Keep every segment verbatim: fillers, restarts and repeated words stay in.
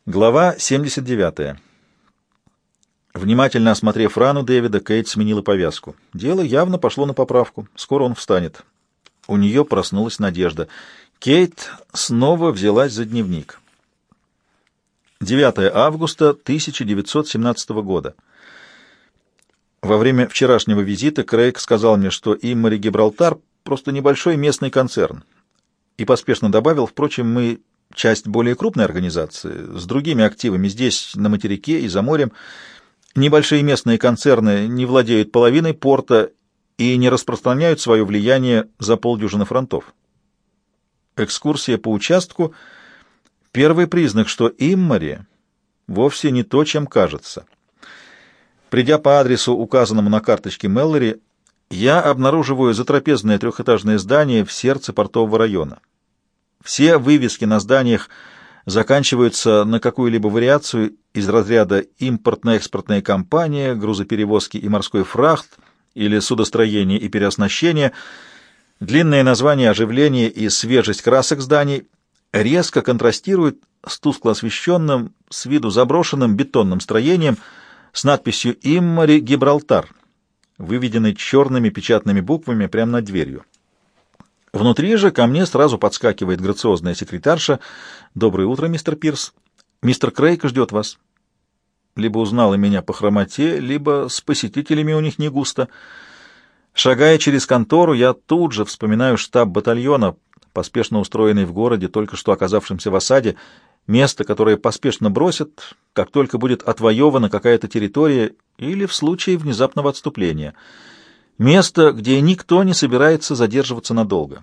Глава семьдесят девятая. Внимательно осмотрев рану Дэвида, Кейт сменила повязку. Дело явно пошло на поправку. Скоро он встанет. У нее проснулась надежда. Кейт снова взялась за дневник. девятое августа тысяча девятьсот семнадцатого года. Во время вчерашнего визита Крейг сказал мне, что Иммари Гибралтар — просто небольшой местный концерн. И поспешно добавил, впрочем, мы часть более крупной организации, с другими активами здесь, на материке и за морем. Небольшие местные концерны не владеют половиной порта и не распространяют свое влияние за полдюжины фронтов. Экскурсия по участку — первый признак, что Иммари вовсе не то, чем кажется. Придя по адресу, указанному на карточке Мэллори, я обнаруживаю затрапезное трехэтажное здание в сердце портового района. Все вывески на зданиях заканчиваются на какую-либо вариацию из разряда «импортно-экспортная компания», «грузоперевозки и морской фрахт» или «судостроение и переоснащение». Длинные названия, оживление и свежесть красок зданий резко контрастируют с тускло освещенным, с виду заброшенным бетонным строением с надписью «Иммари Гибралтар», выведенной черными печатными буквами прямо над дверью. Внутри же ко мне сразу подскакивает грациозная секретарша. «Доброе утро, мистер Пирс. Мистер Крейг ждет вас». Либо узнала меня по хромоте, либо с посетителями у них не густо. Шагая через контору, я тут же вспоминаю штаб батальона, поспешно устроенный в городе, только что оказавшемся в осаде, место, которое поспешно бросят, как только будет отвоевана какая-то территория или в случае внезапного отступления. Место, где никто не собирается задерживаться надолго.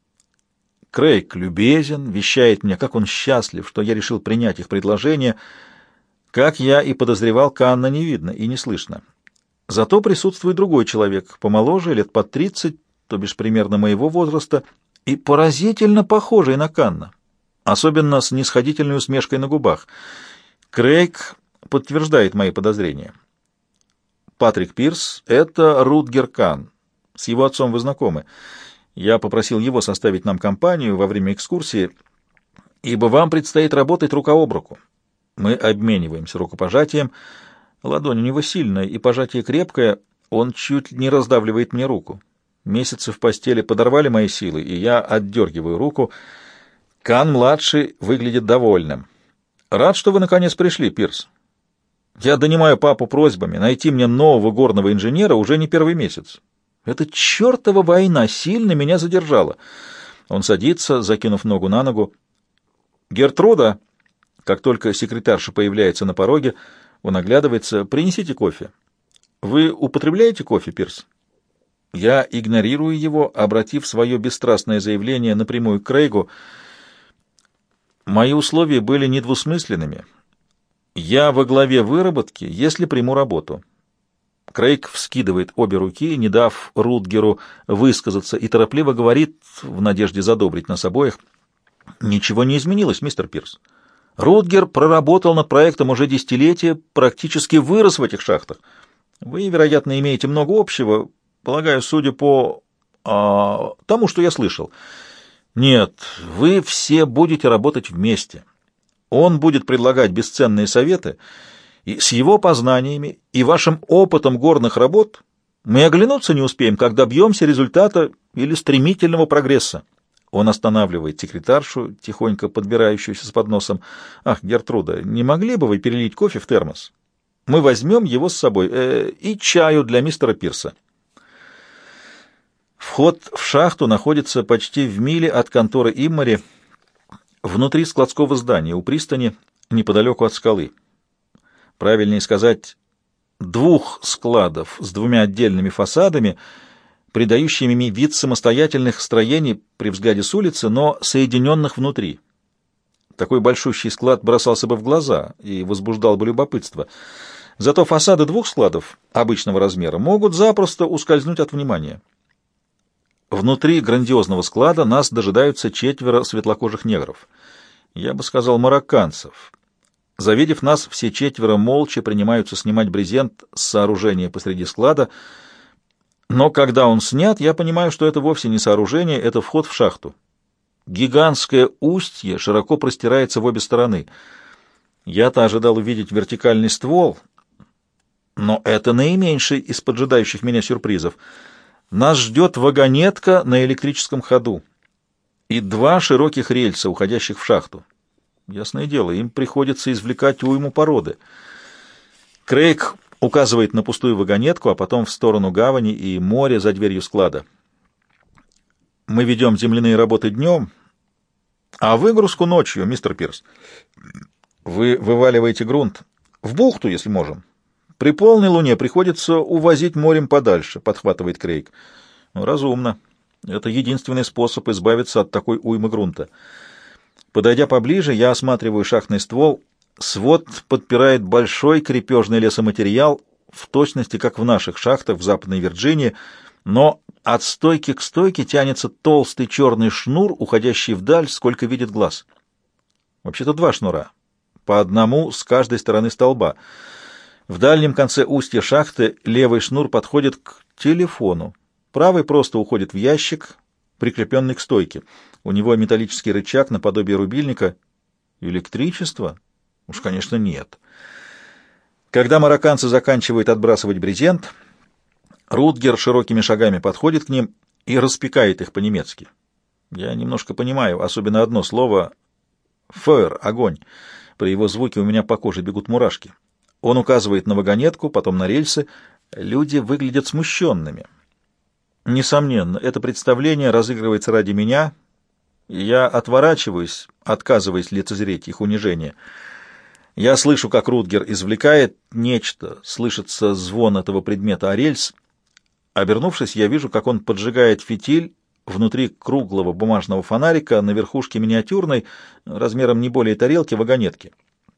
Крейг любезен, вещает мне, как он счастлив, что я решил принять их предложение. Как я и подозревал, Канна не видно и не слышно. Зато присутствует другой человек, помоложе, лет под тридцать, то бишь примерно моего возраста, и поразительно похожий на Канна, особенно с нисходительной усмешкой на губах. Крейг подтверждает мои подозрения. Патрик Пирс — это Рутгер Кан. С его отцом вы знакомы. Я попросил его составить нам компанию во время экскурсии, ибо вам предстоит работать рука об руку. Мы обмениваемся рукопожатием. Ладонь у него сильная и пожатие крепкое, он чуть не раздавливает мне руку. Месяцы в постели подорвали мои силы, и я отдергиваю руку. Кан-младший выглядит довольным. «Рад, что вы наконец пришли, Пирс. Я донимаю папу просьбами найти мне нового горного инженера уже не первый месяц. Эта чертова война сильно меня задержала». Он садится, закинув ногу на ногу. «Гертруда!» Как только секретарша появляется на пороге, он оглядывается. «Принесите кофе». «Вы употребляете кофе, Пирс?» Я игнорирую его, обратив свое бесстрастное заявление напрямую к Крейгу. Мои условия были недвусмысленными. Я во главе выработки, если приму работу. Крейг вскидывает обе руки, не дав Рутгеру высказаться, и торопливо говорит, в надежде задобрить нас обоих: «Ничего не изменилось, мистер Пирс. Рутгер проработал над проектом уже десятилетия, практически вырос в этих шахтах. Вы, вероятно, имеете много общего, полагаю, судя по а, тому, что я слышал. Нет, вы все будете работать вместе. Он будет предлагать бесценные советы, и с его познаниями и вашим опытом горных работ мы оглянуться не успеем, как добьемся результата или стремительного прогресса». Он останавливает секретаршу, тихонько подбирающуюся с подносом. «Ах, Гертруда, не могли бы вы перелить кофе в термос? Мы возьмем его с собой. Э, и чаю для мистера Пирса». Вход в шахту находится почти в миле от конторы Иммари, внутри складского здания, у пристани, неподалеку от скалы. Правильнее сказать, двух складов с двумя отдельными фасадами, придающими вид самостоятельных строений при взгляде с улицы, но соединенных внутри. Такой большущий склад бросался бы в глаза и возбуждал бы любопытство. Зато фасады двух складов обычного размера могут запросто ускользнуть от внимания. Внутри грандиозного склада нас дожидаются четверо светлокожих негров. Я бы сказал, марокканцев. Завидев нас, все четверо молча принимаются снимать брезент с сооружения посреди склада, но когда он снят, я понимаю, что это вовсе не сооружение, это вход в шахту. Гигантское устье широко простирается в обе стороны. Я-то ожидал увидеть вертикальный ствол, но это наименьший из поджидающих меня сюрпризов. Нас ждет вагонетка на электрическом ходу и два широких рельса, уходящих в шахту. Ясное дело, им приходится извлекать уйму породы. Крейг указывает на пустую вагонетку, а потом в сторону гавани и моря за дверью склада. Мы ведем земляные работы днем, а выгрузку ночью, мистер Пирс. Вы вываливаете грунт в бухту, если можем. При полной луне приходится увозить морем подальше, подхватывает Крейг. Разумно. Это единственный способ избавиться от такой уймы грунта. Подойдя поближе, я осматриваю шахтный ствол. Свод подпирает большой крепежный лесоматериал, в точности, как в наших шахтах в Западной Вирджинии, но от стойки к стойке тянется толстый черный шнур, уходящий вдаль, сколько видит глаз. Вообще-то два шнура, по одному с каждой стороны столба. В дальнем конце устья шахты левый шнур подходит к телефону, правый просто уходит в ящик, прикрепленный к стойке. У него металлический рычаг наподобие рубильника. Электричество? Уж, конечно, нет. Когда марокканцы заканчивают отбрасывать брезент, Рутгер широкими шагами подходит к ним и распекает их по-немецки. Я немножко понимаю, особенно одно слово «фeuer» — огонь. При его звуке у меня по коже бегут мурашки. Он указывает на вагонетку, потом на рельсы. Люди выглядят смущенными. Несомненно, это представление разыгрывается ради меня, и я отворачиваюсь, отказываясь лицезреть их унижение. Я слышу, как Рутгер извлекает нечто, слышится звон этого предмета о рельс. Обернувшись, я вижу, как он поджигает фитиль внутри круглого бумажного фонарика на верхушке миниатюрной, размером не более тарелки, вагонетки.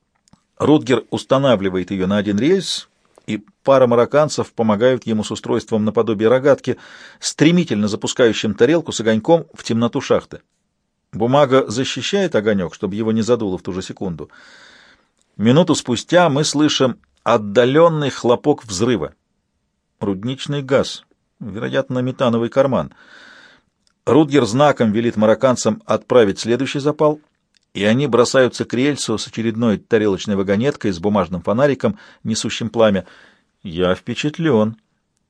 Рутгер устанавливает ее на один рельс, и пара марокканцев помогают ему с устройством наподобие рогатки, стремительно запускающим тарелку с огоньком в темноту шахты. Бумага защищает огонек, чтобы его не задуло в ту же секунду. Минуту спустя мы слышим отдаленный хлопок взрыва. Рудничный газ, вероятно, метановый карман. Рутгер знаком велит марокканцам отправить следующий запал, и они бросаются к рельсу с очередной тарелочной вагонеткой с бумажным фонариком, несущим пламя. Я впечатлен.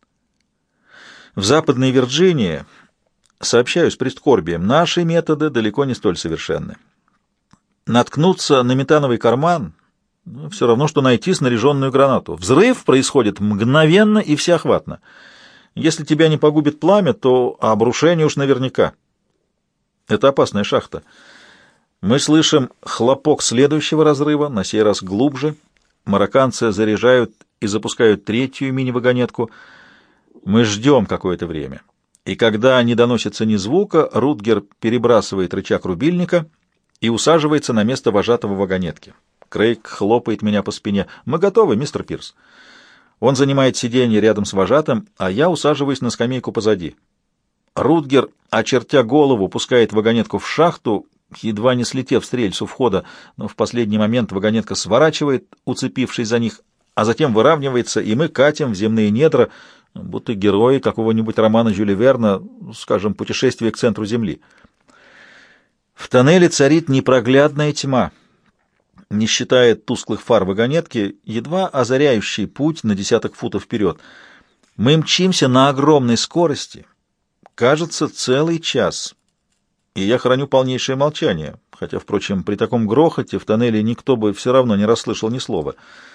В Западной Вирджинии, сообщаю с прискорбием, наши методы далеко не столь совершенны. Наткнуться на метановый карман — ну, все равно, что найти снаряженную гранату. Взрыв происходит мгновенно и всеохватно. Если тебя не погубит пламя, то обрушение уж наверняка. Это опасная шахта. Мы слышим хлопок следующего разрыва, на сей раз глубже. Марокканцы заряжают и запускают третью мини-вагонетку. Мы ждем какое-то время. И когда не доносится ни звука, Рутгер перебрасывает рычаг рубильника и усаживается на место вожатого вагонетки. Крейг хлопает меня по спине. «Мы готовы, мистер Пирс». Он занимает сиденье рядом с вожатым, а я усаживаюсь на скамейку позади. Рутгер, очертя голову, пускает вагонетку в шахту, едва не слетев с рельс у входа, но в последний момент вагонетка сворачивает, уцепившись за них, а затем выравнивается, и мы катим в земные недра, будто герои какого-нибудь романа Жюля Верна, скажем, «Путешествие к центру Земли». В тоннеле царит непроглядная тьма, не считая тусклых фар вагонетки, едва озаряющий путь на десяток футов вперед. Мы мчимся на огромной скорости, кажется, целый час, и я храню полнейшее молчание, хотя, впрочем, при таком грохоте в тоннеле никто бы все равно не расслышал ни слова.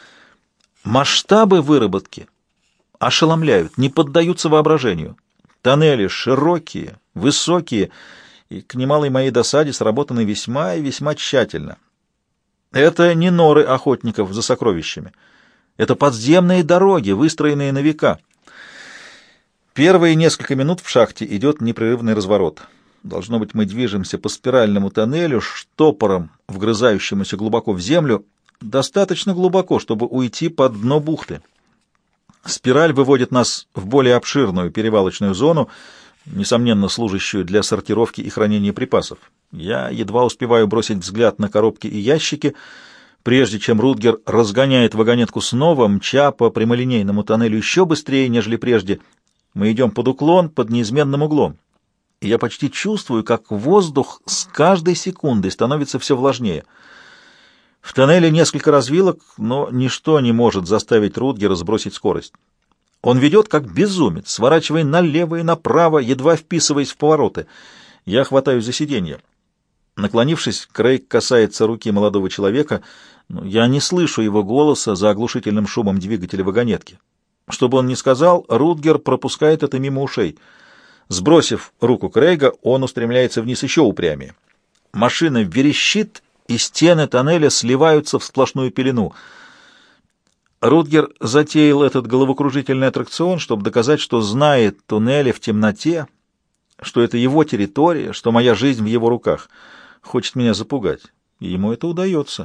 Масштабы выработки ошеломляют, не поддаются воображению. Тоннели широкие, высокие, и к немалой моей досаде сработаны весьма и весьма тщательно. Это не норы охотников за сокровищами. Это подземные дороги, выстроенные на века. Первые несколько минут в шахте идет непрерывный разворот. Должно быть, мы движемся по спиральному тоннелю, штопором, вгрызающемуся глубоко в землю, достаточно глубоко, чтобы уйти под дно бухты. Спираль выводит нас в более обширную перевалочную зону, несомненно, служащую для сортировки и хранения припасов. Я едва успеваю бросить взгляд на коробки и ящики, прежде чем Рутгер разгоняет вагонетку снова, мча по прямолинейному тоннелю еще быстрее, нежели прежде. Мы идем под уклон, под неизменным углом. И я почти чувствую, как воздух с каждой секундой становится все влажнее. В В тоннеле несколько развилок, но ничто не может заставить Рутгера сбросить скорость. Он ведет как безумец, сворачивая налево и направо, едва вписываясь в повороты. Я хватаюсь за сиденье. Наклонившись, Крейг касается руки молодого человека. Я не слышу его голоса за оглушительным шумом двигателя вагонетки. Что бы он ни сказал, Рутгер пропускает это мимо ушей. Сбросив руку Крейга, он устремляется вниз еще упрямее. Машина верещит, и стены тоннеля сливаются в сплошную пелену. Рутгер затеял этот головокружительный аттракцион, чтобы доказать, что знает туннели в темноте, что это его территория, что моя жизнь в его руках. Хочет меня запугать, и ему это удается.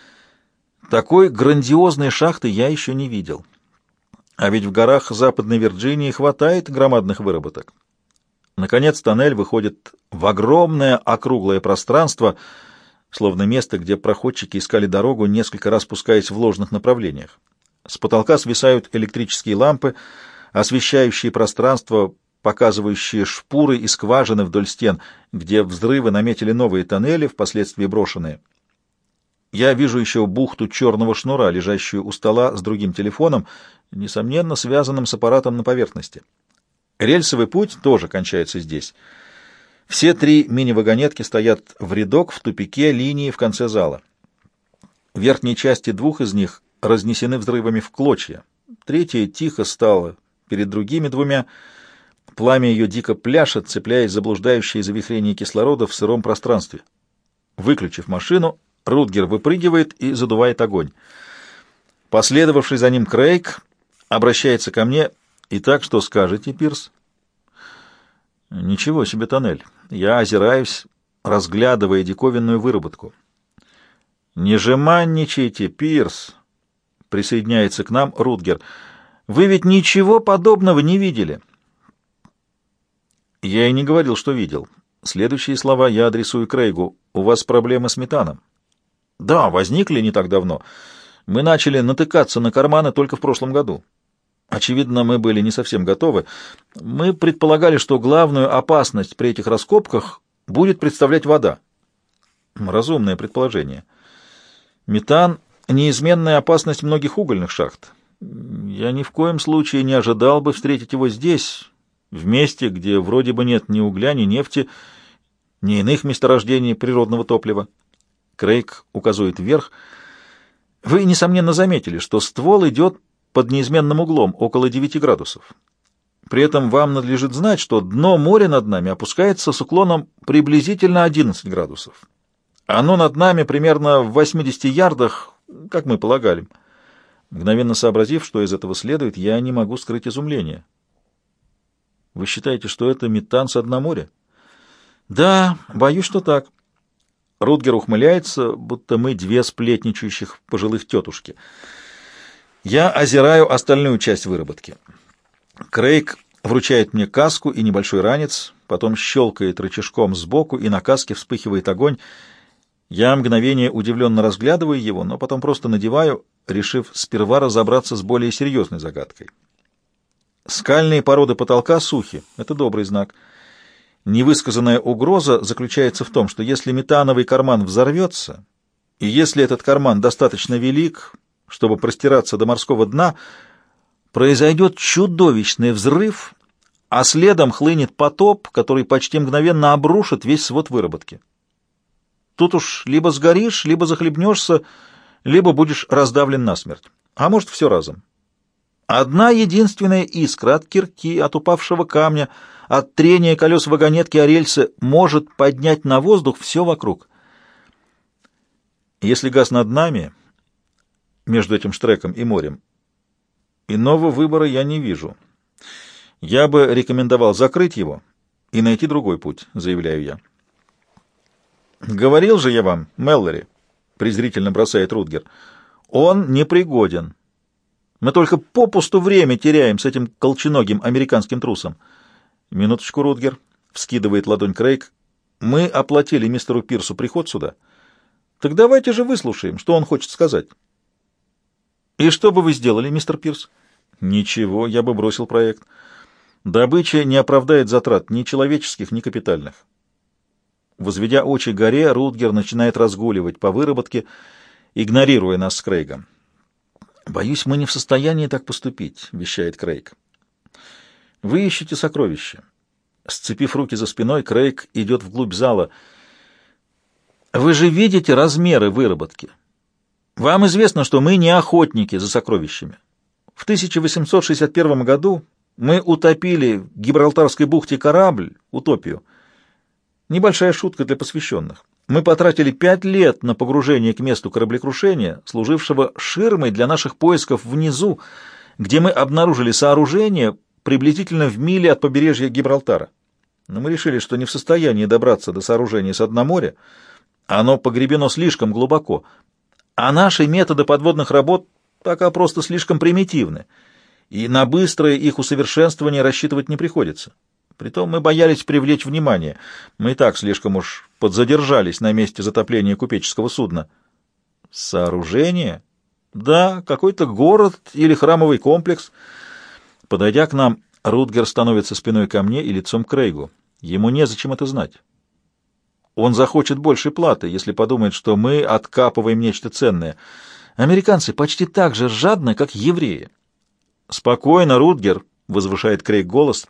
Такой грандиозной шахты я еще не видел. А ведь в горах Западной Вирджинии хватает громадных выработок. Наконец тоннель выходит в огромное округлое пространство, словно место, где проходчики искали дорогу, несколько раз спускаясь в ложных направлениях. С потолка свисают электрические лампы, освещающие пространство, показывающие шпуры и скважины вдоль стен, где взрывы наметили новые тоннели, впоследствии брошенные. Я вижу еще бухту черного шнура, лежащую у стола с другим телефоном, несомненно, связанным с аппаратом на поверхности. Рельсовый путь тоже кончается здесь. Все три мини-вагонетки стоят в рядок в тупике линии в конце зала. Верхние части двух из них разнесены взрывами в клочья. Третья тихо стала перед другими двумя. Пламя ее дико пляшет, цепляясь за блуждающие завихрения кислорода в сыром пространстве. Выключив машину, Рутгер выпрыгивает и задувает огонь. Последовавший за ним Крейг обращается ко мне. «Итак, что скажете, Пирс?» «Ничего себе тоннель». Я озираюсь, разглядывая диковинную выработку. «Не жеманничайте, Пирс!» — присоединяется к нам Рутгер. «Вы ведь ничего подобного не видели». Я и не говорил, что видел. Следующие слова я адресую Крейгу. «У вас проблемы с метаном?» «Да, возникли не так давно. Мы начали натыкаться на карманы только в прошлом году. Очевидно, мы были не совсем готовы. Мы предполагали, что главную опасность при этих раскопках будет представлять вода». Разумное предположение. Метан — неизменная опасность многих угольных шахт. Я ни в коем случае не ожидал бы встретить его здесь, в месте, где вроде бы нет ни угля, ни нефти, ни иных месторождений природного топлива. Крейг указывает вверх. Вы, несомненно, заметили, что ствол идет под неизменным углом, около девяти градусов. При этом вам надлежит знать, что дно моря над нами опускается с уклоном приблизительно одиннадцать градусов. Оно над нами примерно в восьмидесяти ярдах, как мы полагали. Мгновенно сообразив, что из этого следует, я не могу скрыть изумление. Вы считаете, что это метан со дна моря? Да, боюсь, что так. Рутгер ухмыляется, будто мы две сплетничающих пожилых тетушки. Я озираю остальную часть выработки. Крейг вручает мне каску и небольшой ранец, потом щелкает рычажком сбоку, и на каске вспыхивает огонь. Я мгновение удивленно разглядываю его, но потом просто надеваю, решив сперва разобраться с более серьезной загадкой. Скальные породы потолка сухи. Это добрый знак. Невысказанная угроза заключается в том, что если метановый карман взорвется, и если этот карман достаточно велик, чтобы простираться до морского дна, произойдет чудовищный взрыв, а следом хлынет потоп, который почти мгновенно обрушит весь свод выработки. Тут уж либо сгоришь, либо захлебнешься, либо будешь раздавлен насмерть. А может, все разом. Одна единственная искра от кирки, от упавшего камня, от трения колес вагонетки о рельсы может поднять на воздух все вокруг. Если газ над нами, между этим штреком и морем, иного выбора я не вижу. Я бы рекомендовал закрыть его и найти другой путь, заявляю я. «Говорил же я вам, Мэллори», — презрительно бросает Рутгер, — «он непригоден. Мы только попусту время теряем с этим колченогим американским трусом». «Минуточку, Рутгер», — вскидывает ладонь Крейг, — «мы оплатили мистеру Пирсу приход сюда. Так давайте же выслушаем, что он хочет сказать». «И что бы вы сделали, мистер Пирс?» «Ничего, я бы бросил проект. Добыча не оправдает затрат ни человеческих, ни капитальных». Возведя очи к горе, Рутгер начинает разгуливать по выработке. игнорируя нас с Крейгом. «Боюсь, мы не в состоянии так поступить», — вещает Крейг. «Вы ищете сокровища». Сцепив руки за спиной, Крейг идет вглубь зала. «Вы же видите размеры выработки. Вам известно, что мы не охотники за сокровищами. В тысяча восемьсот шестьдесят первом году мы утопили в Гибралтарской бухте корабль «Утопию». Небольшая шутка для посвященных. Мы потратили пять лет на погружение к месту кораблекрушения, служившего ширмой для наших поисков внизу, где мы обнаружили сооружение приблизительно в миле от побережья Гибралтара. Но мы решили, что не в состоянии добраться до сооружения с дна моря. Оно погребено слишком глубоко, а наши методы подводных работ пока просто слишком примитивны, и на быстрое их усовершенствование рассчитывать не приходится. Притом мы боялись привлечь внимание. Мы и так слишком уж подзадержались на месте затопления купеческого судна. Сооружение? Да, какой-то город или храмовый комплекс. Подойдя к нам, Рутгер становится спиной ко мне и лицом к Крейгу. Ему незачем это знать. Он захочет большей платы, если подумает, что мы откапываем нечто ценное. Американцы почти так же жадны, как евреи. «Спокойно, Рутгер», — возвышает Крейг голос.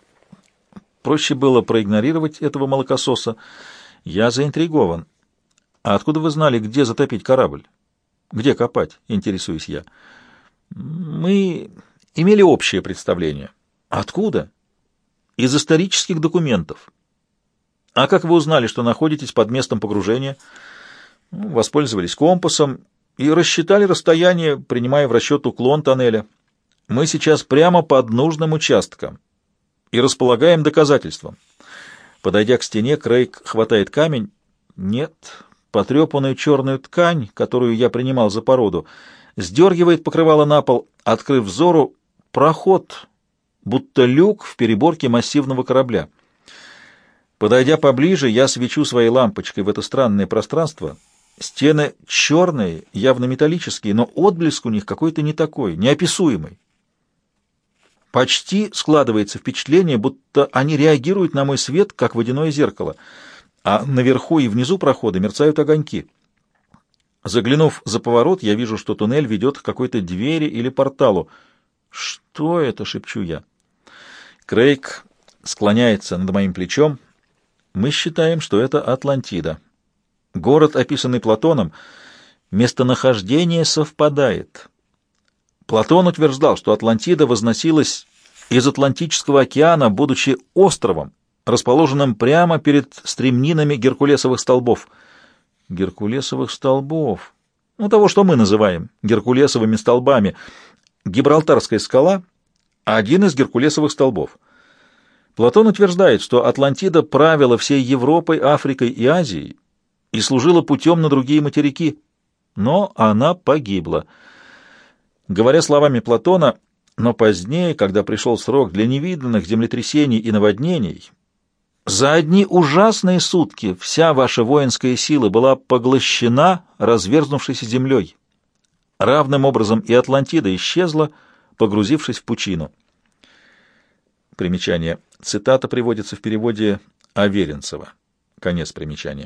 Проще было проигнорировать этого молокососа. Я заинтригован. А откуда вы знали, где затопить корабль? Где копать, интересуюсь я. Мы имели общее представление. Откуда? Из исторических документов. А как вы узнали, что находитесь под местом погружения? Ну, воспользовались компасом и рассчитали расстояние, принимая в расчет уклон тоннеля. Мы сейчас прямо под нужным участком и располагаем доказательством. Подойдя к стене, Крейг хватает камень. Нет, потрепанную черную ткань, которую я принимал за породу, сдергивает покрывало на пол, открыв взору проход, будто люк в переборке массивного корабля. Подойдя поближе, я свечу своей лампочкой в это странное пространство. Стены черные, явно металлические, но отблеск у них какой-то не такой, неописуемый. Почти складывается впечатление, будто они реагируют на мой свет, как водяное зеркало, а наверху и внизу прохода мерцают огоньки. Заглянув за поворот, я вижу, что туннель ведет к какой-то двери или порталу. «Что это?» — шепчу я. Крейг склоняется над моим плечом. Мы считаем, что это Атлантида. Город, описанный Платоном, местонахождение совпадает. Платон утверждал, что Атлантида возносилась из Атлантического океана, будучи островом, расположенным прямо перед стремнинами Геркулесовых столбов. Геркулесовых столбов? Ну, того, что мы называем Геркулесовыми столбами. Гибралтарская скала — один из Геркулесовых столбов. Платон утверждает, что Атлантида правила всей Европой, Африкой и Азией и служила путем на другие материки, но она погибла. Говоря словами Платона, но позднее, когда пришел срок для невиданных землетрясений и наводнений, за одни ужасные сутки вся ваша воинская сила была поглощена разверзнувшейся землей. Равным образом и Атлантида исчезла, погрузившись в пучину. Примечание. Цитата приводится в переводе Аверинцева. Конец примечания.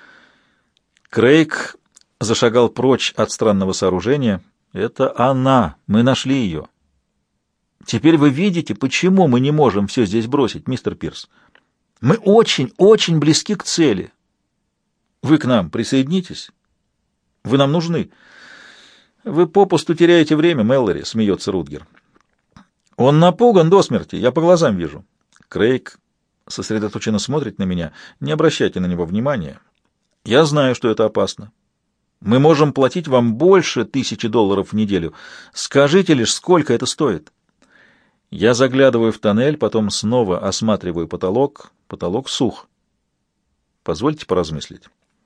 Крейг зашагал прочь от странного сооружения. Это она. Мы нашли ее. Теперь вы видите, почему мы не можем все здесь бросить, мистер Пирс. Мы очень, очень близки к цели. Вы к нам присоединитесь? Вы нам нужны. Вы попусту теряете время, Мэллори, смеется Рутгер. Он напуган до смерти, я по глазам вижу. Крейг сосредоточенно смотрит на меня. Не обращайте на него внимания. Я знаю, что это опасно. Мы можем платить вам больше тысячи долларов в неделю. Скажите лишь, сколько это стоит. Я заглядываю в тоннель, потом снова осматриваю потолок. Потолок сух. Позвольте поразмыслить.